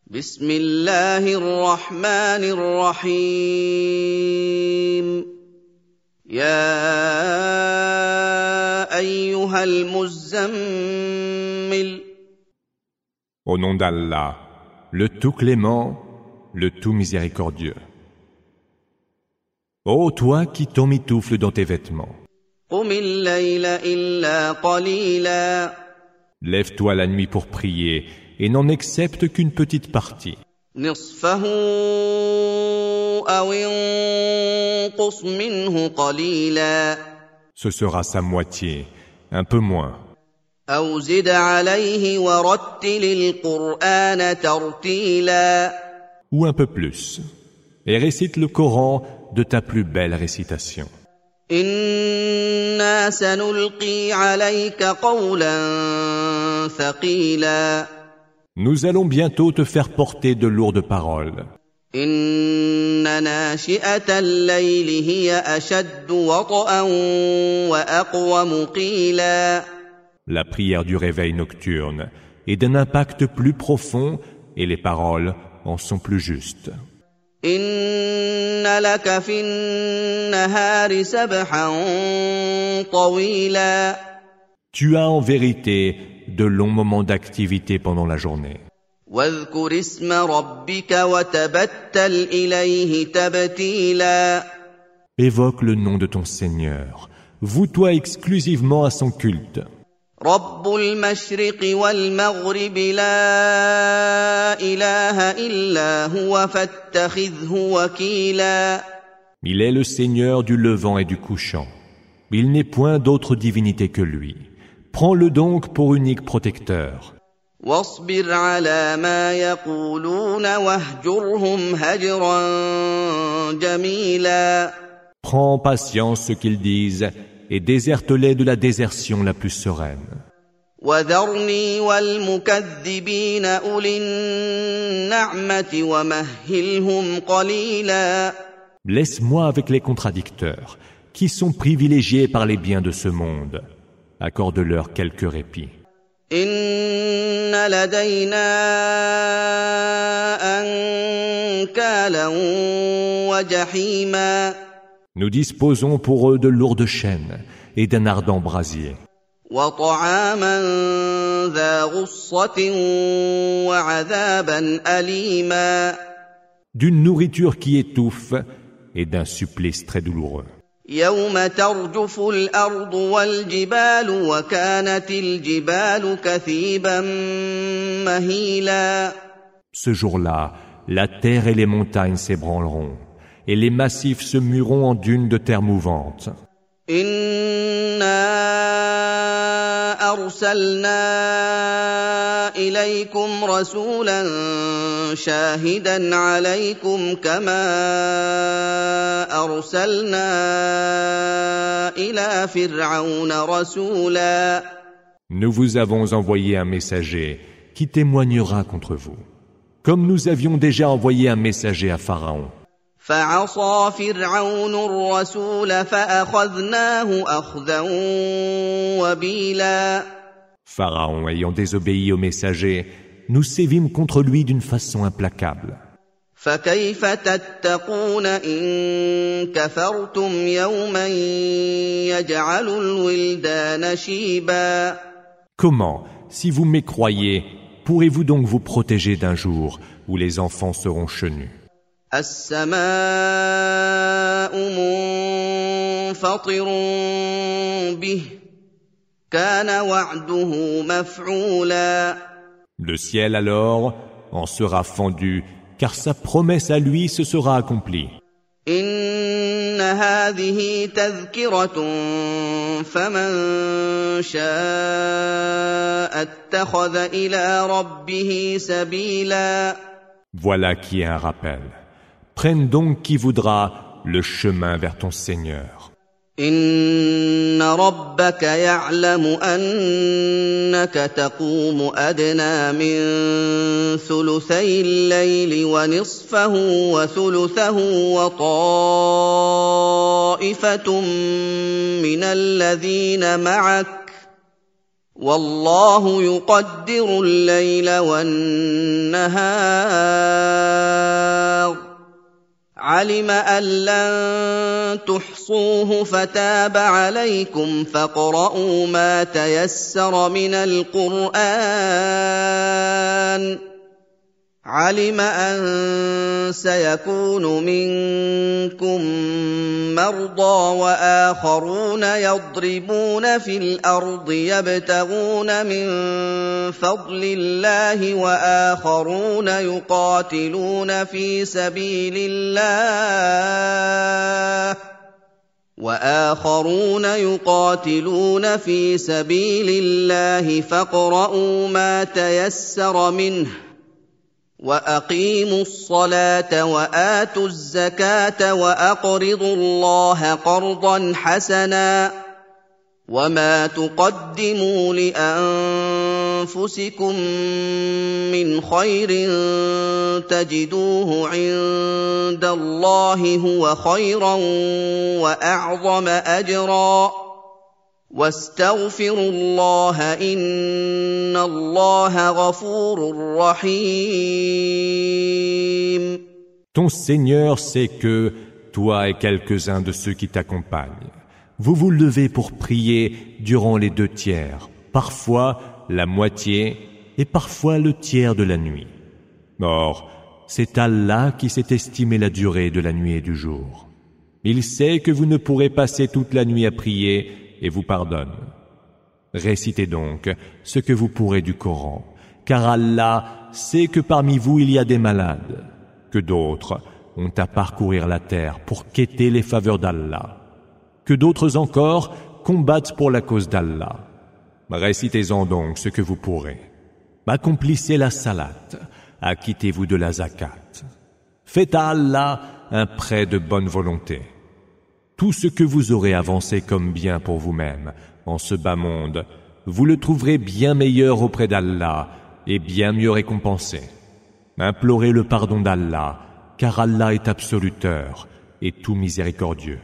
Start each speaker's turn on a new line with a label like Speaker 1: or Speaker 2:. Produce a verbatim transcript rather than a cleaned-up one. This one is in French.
Speaker 1: بسم الله الرحمن الرحيم يا أيها المزمل
Speaker 2: Au nom d'Allah, le tout clément, le tout miséricordieux. Ô toi qui t'emmitoufles dans tes vêtements,
Speaker 1: قم الليل إلا قليلا
Speaker 2: lève-toi la nuit pour prier et n'en accepte qu'une petite partie.
Speaker 1: نصفه أو انقص منه قليلا
Speaker 2: Ce sera sa moitié, un peu moins.
Speaker 1: أو زد عليه ورتل القرآن ترتيلا
Speaker 2: Ou un peu plus. Et récite le Coran de ta plus belle récitation.
Speaker 1: إنا سنلقي عليك قولا ثقيلا
Speaker 2: Nous allons bientôt te faire porter de lourdes paroles.
Speaker 1: إن ناشئة الليل هي أشد وطئا وأقوم قيلا
Speaker 2: La prière du réveil nocturne est d'un impact plus profond et les paroles en sont plus justes.
Speaker 1: إن لك في النهار سبحا طويلا
Speaker 2: Tu as en vérité de longs moments d'activité pendant la journée.
Speaker 1: واذكر اسم ربك وتبتل إليه تبتيلا
Speaker 2: Évoque le nom de ton Seigneur. Voue-toi exclusivement à son culte.
Speaker 1: رب المشرق والمغرب لا إله إلا هو فاتخذه وكيلا
Speaker 2: Il est le Seigneur du levant et du couchant. Il n'est point d'autre divinité que lui. Prends-le donc pour unique protecteur.
Speaker 1: واصبر على ما يقولون واهجرهم هجرا جميلا
Speaker 2: Prends en patience ce qu'ils disent et déserte-les de la désertion la plus sereine.
Speaker 1: وذرني والمكذبين أولي النعمة ومهلهم قليلا Laisse-moi
Speaker 2: avec les contradicteurs, qui sont privilégiés par les biens de ce monde. Accorde-leur quelques répits.
Speaker 1: إن لدينا أنكالا وجحيما
Speaker 2: Nous disposons pour eux de lourdes chaînes et d'un ardent brasier.
Speaker 1: وطعاما ذا غصة وعذابا أليما
Speaker 2: D'une nourriture qui étouffe et d'un supplice très douloureux.
Speaker 1: يوم ترجف الأرض والجبال وكانت الجبال كثيبا مهيلا
Speaker 2: Ce jour-là, la terre et les montagnes s'ébranleront, et les massifs se mueront en dunes de terre mouvantes.
Speaker 1: إنا أرسلنا إليكم رسولا شاهدا عليكم كما أرسلنا إلى فرعون رسولا
Speaker 2: Nous vous avons envoyé un messager qui témoignera contre vous, comme nous avions déjà envoyé un messager à Pharaon.
Speaker 1: فعصى فرعون الرسول فأخذناه أخذا وبيلا
Speaker 2: Pharaon ayant désobéi au messager, nous sévîmes contre lui d'une façon implacable.
Speaker 1: فكيف تتقون إن كفرتم يوما يجعل الولدان شيبا
Speaker 2: Comment, si vous mécroyez, pourrez-vous donc vous protéger d'un jour où les enfants seront chenus?
Speaker 1: السماء منفطر به كان وعده مفعولا
Speaker 2: Le ciel alors en sera fendu, car sa promesse à lui se sera accomplie.
Speaker 1: إن هذه تذكرة فمن شاء اتخذ إلى ربه سبيلا
Speaker 2: Voilà qui est un rappel. Prenne donc qui voudra le chemin vers ton Seigneur.
Speaker 1: إن ربك يعلم أنك تقوم أدنى من ثلثي الليل ونصفه وثلثه وطائفة من الذين معك والله يقدر الليل والنهار علم أن لن تحصوه فتاب عليكم فاقرؤوا ما تيسر من القرآن علم أن سيكون منكم مرضى وآخرون يضربون في الأرض يبتغون من فضل الله وآخرون يقاتلون في سبيل الله وآخرون يقاتلون في سبيل الله فاقرؤوا ما تيسر منه وأقيموا الصلاة وآتوا الزكاة وأقرضوا الله قرضا حسنا وما تقدموا لأنفسكم من خير تجدوه عند الله هو خيرا وأعظم أجرا واستغفروا الله إن الله غفور رحيم.
Speaker 2: Ton Seigneur sait que, toi et quelques-uns de ceux qui t'accompagnent, vous vous levez pour prier durant les deux tiers, parfois la moitié et parfois le tiers de la nuit. Or, c'est Allah qui sait estimer la durée de la nuit et du jour. Il sait que vous ne pourrez passer toute la nuit à prier et vous pardonne. Récitez donc ce que vous pourrez du Coran, car Allah sait que parmi vous il y a des malades, que d'autres ont à parcourir la terre pour quêter les faveurs d'Allah, que d'autres encore combattent pour la cause d'Allah. Récitez-en donc ce que vous pourrez. Accomplissez la salat, acquittez-vous de la zakat. Faites à Allah un prêt de bonne volonté. Tout ce que vous aurez avancé comme bien pour vous-même en ce bas monde, vous le trouverez bien meilleur auprès d'Allah et bien mieux récompensé. Implorez le pardon d'Allah, car Allah est absoluteur et tout miséricordieux.